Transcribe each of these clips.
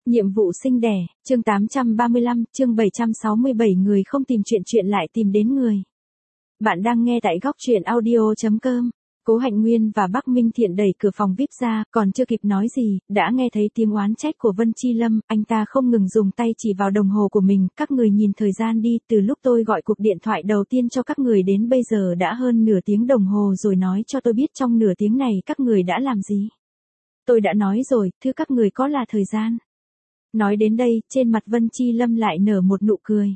Nhiệm vụ sinh đẻ, chương 835, chương 767 người không tìm chuyện lại tìm đến người. Bạn đang nghe tại góc truyện audio.com. Cố Hạnh Nguyên và Bắc Minh Thiện đẩy cửa phòng VIP ra, còn chưa kịp nói gì, đã nghe thấy tiếng oán trách của Vân Chi Lâm, anh ta không ngừng dùng tay chỉ vào đồng hồ của mình, các người nhìn thời gian đi, từ lúc tôi gọi cuộc điện thoại đầu tiên cho các người đến bây giờ đã hơn nửa tiếng đồng hồ rồi, nói cho tôi biết trong nửa tiếng này các người đã làm gì. Tôi đã nói rồi, thứ các người có là thời gian. Nói đến đây, trên mặt Vân Chi Lâm lại nở một nụ cười.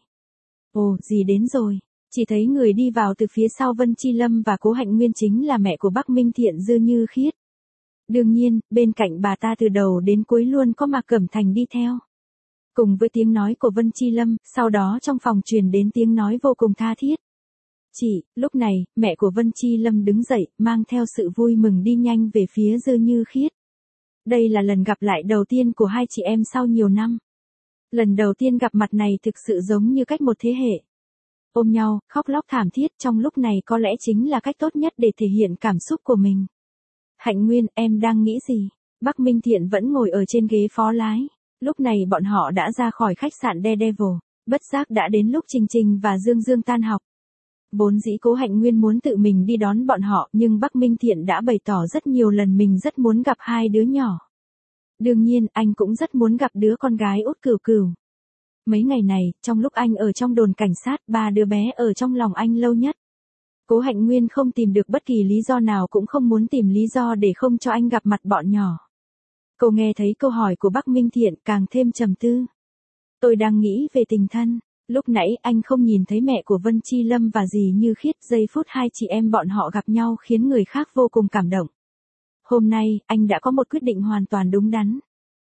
Ồ, gì đến rồi? Chỉ thấy người đi vào từ phía sau Vân Chi Lâm và Cố Hạnh Nguyên chính là mẹ của Bắc Minh Thiện, Dư Như Khiết. Đương nhiên, bên cạnh bà ta từ đầu đến cuối luôn có Mạc Cẩm Thành đi theo. Cùng với tiếng nói của Vân Chi Lâm, sau đó trong phòng truyền đến tiếng nói vô cùng tha thiết. Chị, lúc này, mẹ của Vân Chi Lâm đứng dậy, mang theo sự vui mừng đi nhanh về phía Dư Như Khiết. Đây là lần gặp lại đầu tiên của hai chị em sau nhiều năm. Lần đầu tiên gặp mặt này thực sự giống như cách một thế hệ. Ôm nhau, khóc lóc thảm thiết trong lúc này có lẽ chính là cách tốt nhất để thể hiện cảm xúc của mình. Hạnh Nguyên, em đang nghĩ gì? Bắc Minh Thiện vẫn ngồi ở trên ghế phó lái. Lúc này bọn họ đã ra khỏi khách sạn Daredevil, bất giác đã đến lúc Trình Trình và Dương Dương tan học. Vốn dĩ Cố Hạnh Nguyên muốn tự mình đi đón bọn họ, nhưng Bắc Minh Thiện đã bày tỏ rất nhiều lần mình rất muốn gặp hai đứa nhỏ. Đương nhiên, anh cũng rất muốn gặp đứa con gái út Cửu Cửu. Mấy ngày này, trong lúc anh ở trong đồn cảnh sát, ba đứa bé ở trong lòng anh lâu nhất. Cố Hạnh Nguyên không tìm được bất kỳ lý do nào, cũng không muốn tìm lý do để không cho anh gặp mặt bọn nhỏ. Cô nghe thấy câu hỏi của Bắc Minh Thiện càng thêm trầm tư. Tôi đang nghĩ về tình thân. Lúc nãy anh không nhìn thấy mẹ của Vân Chi Lâm và dì Như Khiết, giây phút hai chị em bọn họ gặp nhau khiến người khác vô cùng cảm động. Hôm nay, anh đã có một quyết định hoàn toàn đúng đắn.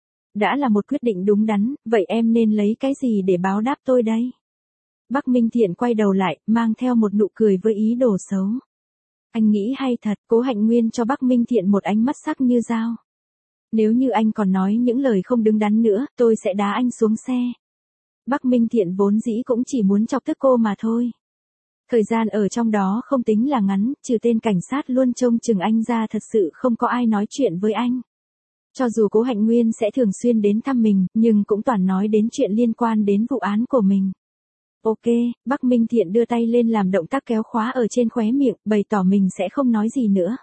Đã là một quyết định đúng đắn, vậy em nên lấy cái gì để báo đáp tôi đây? Bắc Minh Thiện quay đầu lại, mang theo một nụ cười với ý đồ xấu. Anh nghĩ hay thật. Cố Hạnh Nguyên cho Bắc Minh Thiện một ánh mắt sắc như dao. Nếu như anh còn nói những lời không đứng đắn nữa, tôi sẽ đá anh xuống xe. Bắc Minh Thiện vốn dĩ cũng chỉ muốn chọc tức cô mà thôi. Thời gian ở trong đó không tính là ngắn, trừ tên cảnh sát luôn trông chừng anh ra thật sự không có ai nói chuyện với anh. Cho dù Cố Hạnh Nguyên sẽ thường xuyên đến thăm mình, nhưng cũng toàn nói đến chuyện liên quan đến vụ án của mình. Ok, Bắc Minh Thiện đưa tay lên làm động tác kéo khóa ở trên khóe miệng, bày tỏ mình sẽ không nói gì nữa.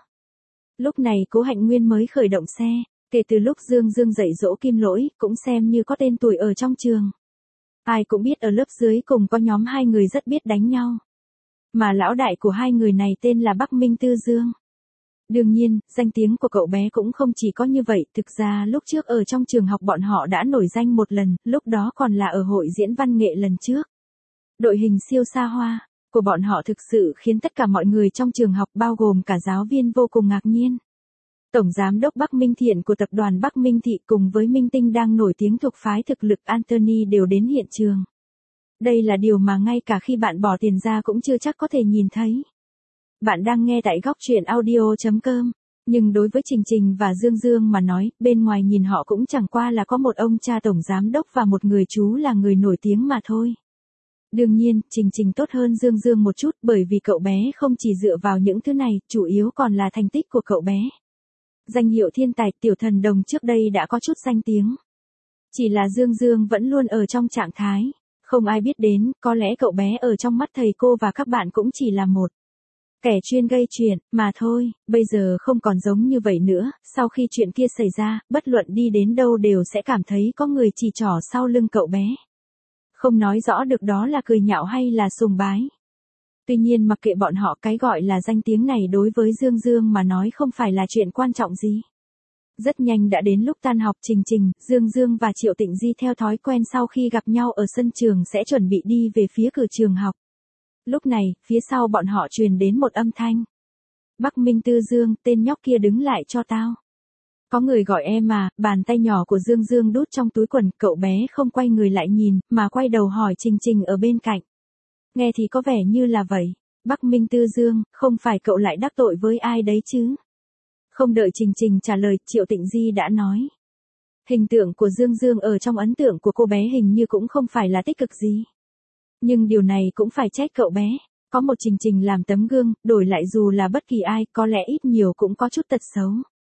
Lúc này Cố Hạnh Nguyên mới khởi động xe, kể từ lúc Dương Dương dạy dỗ Kim Lỗi, cũng xem như có tên tuổi ở trong trường. Ai cũng biết ở lớp dưới cùng có nhóm hai người rất biết đánh nhau. Mà lão đại của hai người này tên là Bắc Minh Tư Dương. Đương nhiên, danh tiếng của cậu bé cũng không chỉ có như vậy, thực ra lúc trước ở trong trường học bọn họ đã nổi danh một lần, lúc đó còn là ở hội diễn văn nghệ lần trước. Đội hình siêu xa hoa của bọn họ thực sự khiến tất cả mọi người trong trường học bao gồm cả giáo viên vô cùng ngạc nhiên. Tổng giám đốc Bắc Minh Thiện của tập đoàn Bắc Minh Thị cùng với minh tinh đang nổi tiếng thuộc phái thực lực Anthony đều đến hiện trường. Đây là điều mà ngay cả khi bạn bỏ tiền ra cũng chưa chắc có thể nhìn thấy. Bạn đang nghe tại góc truyện audio.com. Nhưng đối với Trình Trình và Dương Dương mà nói, bên ngoài nhìn họ cũng chẳng qua là có một ông cha tổng giám đốc và một người chú là người nổi tiếng mà thôi. Đương nhiên, Trình Trình tốt hơn Dương Dương một chút bởi vì cậu bé không chỉ dựa vào những thứ này, chủ yếu còn là thành tích của cậu bé. Danh hiệu thiên tài tiểu thần đồng trước đây đã có chút danh tiếng. Chỉ là Dương Dương vẫn luôn ở trong trạng thái không ai biết đến, có lẽ cậu bé ở trong mắt thầy cô và các bạn cũng chỉ là một kẻ chuyên gây chuyện, mà thôi. Bây giờ không còn giống như vậy nữa, sau khi chuyện kia xảy ra, bất luận đi đến đâu đều sẽ cảm thấy có người chỉ trỏ sau lưng cậu bé. Không nói rõ được đó là cười nhạo hay là sùng bái. Tuy nhiên mặc kệ bọn họ, cái gọi là danh tiếng này đối với Dương Dương mà nói không phải là chuyện quan trọng gì. Rất nhanh đã đến lúc tan học, Trình Trình, Dương Dương và Triệu Tịnh Di theo thói quen sau khi gặp nhau ở sân trường sẽ chuẩn bị đi về phía cửa trường học. Lúc này, phía sau bọn họ truyền đến một âm thanh. Bắc Minh Tư Dương, tên nhóc kia đứng lại cho tao. Có người gọi em mà, bàn tay nhỏ của Dương Dương đút trong túi quần, cậu bé không quay người lại nhìn, mà quay đầu hỏi Trình Trình ở bên cạnh. Nghe thì có vẻ như là vậy. Bắc Minh Tư Dương, không phải cậu lại đắc tội với ai đấy chứ? Không đợi Trình Trình trả lời, Triệu Tịnh Di đã nói. Hình tượng của Dương Dương ở trong ấn tượng của cô bé hình như cũng không phải là tích cực gì. Nhưng điều này cũng phải trách cậu bé. Có một Trình Trình làm tấm gương, đổi lại dù là bất kỳ ai, có lẽ ít nhiều cũng có chút tật xấu.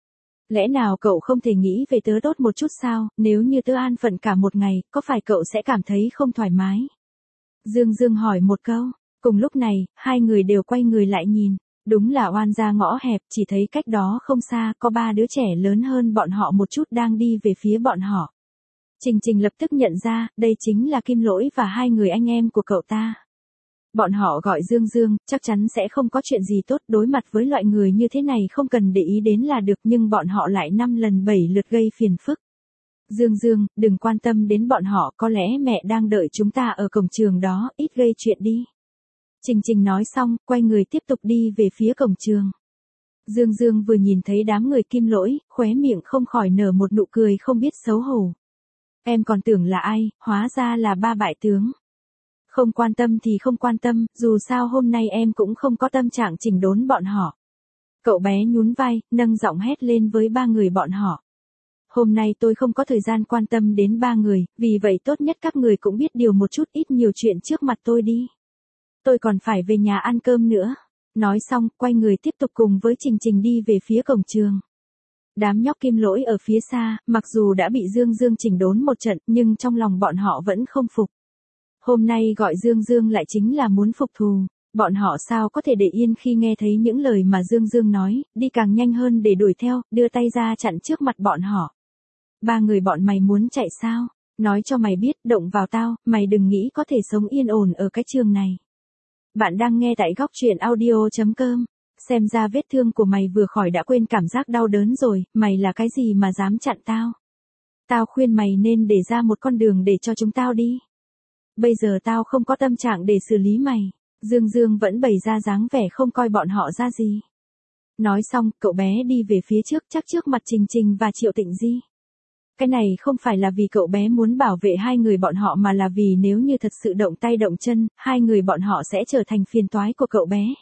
Lẽ nào cậu không thể nghĩ về tớ tốt một chút sao, nếu như tớ an phận cả một ngày, có phải cậu sẽ cảm thấy không thoải mái? Dương Dương hỏi một câu. Cùng lúc này, hai người đều quay người lại nhìn. Đúng là oan gia ngõ hẹp, chỉ thấy cách đó không xa, có ba đứa trẻ lớn hơn bọn họ một chút đang đi về phía bọn họ. Trình Trình lập tức nhận ra, đây chính là Kim Lỗi và hai người anh em của cậu ta. Bọn họ gọi Dương Dương, chắc chắn sẽ không có chuyện gì tốt, đối mặt với loại người như thế này không cần để ý đến là được, nhưng bọn họ lại 5 lần 7 lượt gây phiền phức. Dương Dương, đừng quan tâm đến bọn họ, có lẽ mẹ đang đợi chúng ta ở cổng trường đó, ít gây chuyện đi. Trình Trình nói xong, quay người tiếp tục đi về phía cổng trường. Dương Dương vừa nhìn thấy đám người Kim Lỗi, khóe miệng không khỏi nở một nụ cười không biết xấu hổ. Em còn tưởng là ai, hóa ra là ba bại tướng. Không quan tâm thì không quan tâm, dù sao hôm nay em cũng không có tâm trạng chỉnh đốn bọn họ. Cậu bé nhún vai, nâng giọng hét lên với ba người bọn họ. Hôm nay tôi không có thời gian quan tâm đến ba người, vì vậy tốt nhất các người cũng biết điều một chút, ít nhiều chuyện trước mặt tôi đi. Tôi còn phải về nhà ăn cơm nữa. Nói xong, quay người tiếp tục cùng với Trình Trình đi về phía cổng trường. Đám nhóc Kim Lỗi ở phía xa, mặc dù đã bị Dương Dương chỉnh đốn một trận, nhưng trong lòng bọn họ vẫn không phục. Hôm nay gọi Dương Dương lại chính là muốn phục thù. Bọn họ sao có thể để yên khi nghe thấy những lời mà Dương Dương nói, đi càng nhanh hơn để đuổi theo, đưa tay ra chặn trước mặt bọn họ. Ba người bọn mày muốn chạy sao? Nói cho mày biết, động vào tao, mày đừng nghĩ có thể sống yên ổn ở cái trường này. Bạn đang nghe tại góc truyện audio.com. Xem ra vết thương của mày vừa khỏi đã quên cảm giác đau đớn rồi, mày là cái gì mà dám chặn tao? Tao khuyên mày nên để ra một con đường để cho chúng tao đi. Bây giờ tao không có tâm trạng để xử lý mày. Dương Dương vẫn bày ra dáng vẻ không coi bọn họ ra gì. Nói xong, cậu bé đi về phía trước, chắc trước mặt Trình Trình và Triệu Tịnh Di. Cái này không phải là vì cậu bé muốn bảo vệ hai người bọn họ mà là vì nếu như thật sự động tay động chân, hai người bọn họ sẽ trở thành phiền toái của cậu bé.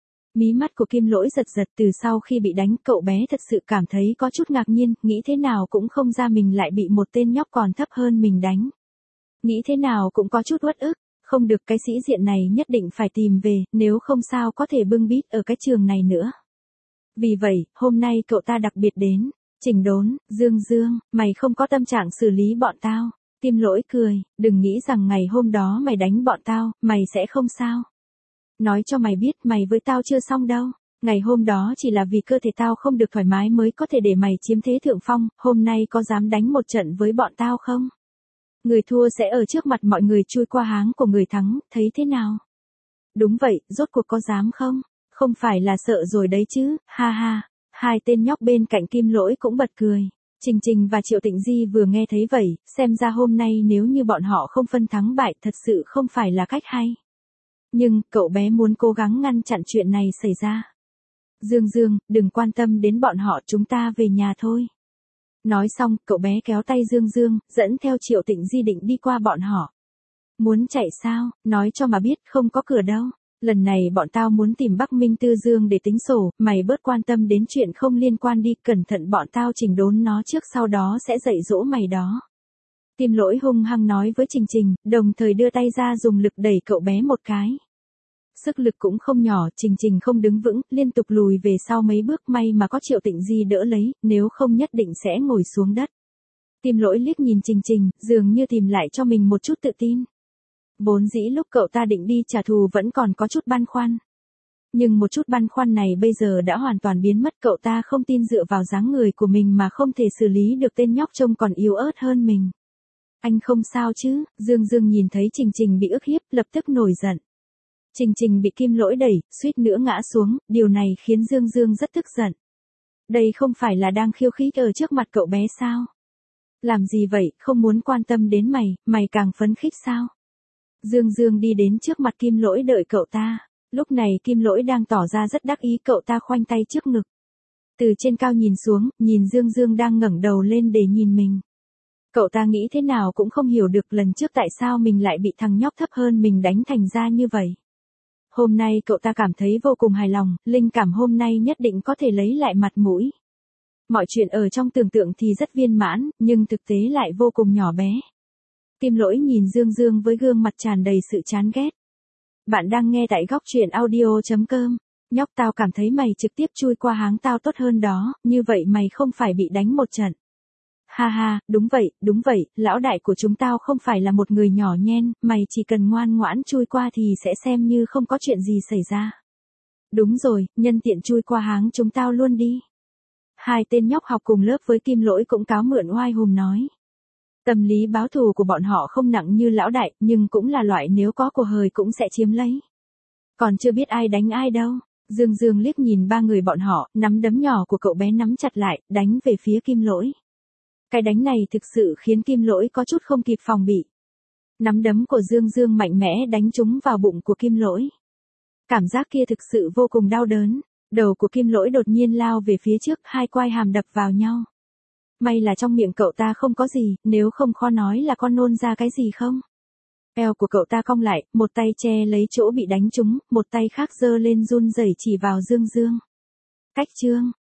Mí mắt của Kim Lỗi giật giật, từ sau khi bị đánh, cậu bé thật sự cảm thấy có chút ngạc nhiên, nghĩ thế nào cũng không ra mình lại bị một tên nhóc còn thấp hơn mình đánh. Nghĩ thế nào cũng có chút uất ức, không được, cái sĩ diện này nhất định phải tìm về, nếu không sao có thể bưng bít ở cái trường này nữa. Vì vậy, hôm nay cậu ta đặc biệt đến. Chỉnh đốn. Dương Dương, mày không có tâm trạng xử lý bọn tao. Kim Lỗi cười, đừng nghĩ rằng ngày hôm đó mày đánh bọn tao, mày sẽ không sao. Nói cho mày biết, mày với tao chưa xong đâu. Ngày hôm đó chỉ là vì cơ thể tao không được thoải mái mới có thể để mày chiếm thế thượng phong, hôm nay có dám đánh một trận với bọn tao không? Người thua sẽ ở trước mặt mọi người chui qua háng của người thắng, thấy thế nào? Đúng vậy, rốt cuộc có dám không? Không phải là sợ rồi đấy chứ, ha ha. Hai tên nhóc bên cạnh Kim Lỗi cũng bật cười. Trình Trình và Triệu Tịnh Di vừa nghe thấy vậy, xem ra hôm nay nếu như bọn họ không phân thắng bại thật sự không phải là cách hay. Nhưng, cậu bé muốn cố gắng ngăn chặn chuyện này xảy ra. Dương Dương, đừng quan tâm đến bọn họ, chúng ta về nhà thôi. Nói xong, cậu bé kéo tay Dương Dương, dẫn theo Triệu Tịnh Di định đi qua bọn họ. Muốn chạy sao, nói cho mà biết, không có cửa đâu. Lần này bọn tao muốn tìm Bắc Minh Tư Dương để tính sổ, mày bớt quan tâm đến chuyện không liên quan đi, cẩn thận bọn tao chỉnh đốn nó trước sau đó sẽ dạy dỗ mày đó. Kim Lỗi hung hăng nói với Trình Trình, đồng thời đưa tay ra dùng lực đẩy cậu bé một cái. Sức lực cũng không nhỏ, Trình Trình không đứng vững, liên tục lùi về sau mấy bước, may mà có Triệu Tịnh Di đỡ lấy, nếu không nhất định sẽ ngồi xuống đất. Kim Lỗi liếc nhìn Trình Trình, dường như tìm lại cho mình một chút tự tin. Vốn dĩ lúc cậu ta định đi trả thù vẫn còn có chút băn khoăn. Nhưng một chút băn khoăn này bây giờ đã hoàn toàn biến mất, cậu ta không tin dựa vào dáng người của mình mà không thể xử lý được tên nhóc trông còn yếu ớt hơn mình. Anh không sao chứ? Dương Dương nhìn thấy Trình Trình bị ức hiếp, lập tức nổi giận. Trình Trình bị Kim Lỗi đẩy, suýt nữa ngã xuống, điều này khiến Dương Dương rất tức giận. Đây không phải là đang khiêu khích ở trước mặt cậu bé sao? Làm gì vậy, không muốn quan tâm đến mày, mày càng phấn khích sao? Dương Dương đi đến trước mặt Kim Lỗi đợi cậu ta. Lúc này Kim Lỗi đang tỏ ra rất đắc ý, cậu ta khoanh tay trước ngực. Từ trên cao nhìn xuống, nhìn Dương Dương đang ngẩng đầu lên để nhìn mình. Cậu ta nghĩ thế nào cũng không hiểu được lần trước tại sao mình lại bị thằng nhóc thấp hơn mình đánh thành ra như vậy. Hôm nay cậu ta cảm thấy vô cùng hài lòng, linh cảm hôm nay nhất định có thể lấy lại mặt mũi. Mọi chuyện ở trong tưởng tượng thì rất viên mãn, nhưng thực tế lại vô cùng nhỏ bé. Kim Lỗi nhìn Dương Dương với gương mặt tràn đầy sự chán ghét. Bạn đang nghe tại góc truyện audio.com. Nhóc tao cảm thấy mày trực tiếp chui qua háng tao tốt hơn đó, như vậy mày không phải bị đánh một trận. Ha ha, đúng vậy, lão đại của chúng tao không phải là một người nhỏ nhen, mày chỉ cần ngoan ngoãn chui qua thì sẽ xem như không có chuyện gì xảy ra. Đúng rồi, nhân tiện chui qua háng chúng tao luôn đi. Hai tên nhóc học cùng lớp với Kim Lỗi cũng cáo mượn oai hùng nói. Tâm lý báo thù của bọn họ không nặng như lão đại, nhưng cũng là loại nếu có của hời cũng sẽ chiếm lấy. Còn chưa biết ai đánh ai đâu. Dương Dương liếc nhìn ba người bọn họ, nắm đấm nhỏ của cậu bé nắm chặt lại, đánh về phía Kim Lỗi. Cái đánh này thực sự khiến Kim Lỗi có chút không kịp phòng bị. Nắm đấm của Dương Dương mạnh mẽ đánh trúng vào bụng của Kim Lỗi. Cảm giác kia thực sự vô cùng đau đớn. Đầu của Kim Lỗi đột nhiên lao về phía trước, hai quai hàm đập vào nhau. May là trong miệng cậu ta không có gì, nếu không khó nói là con nôn ra cái gì không. Eo của cậu ta cong lại, một tay che lấy chỗ bị đánh trúng, một tay khác giơ lên run rẩy chỉ vào Dương Dương. Cách chương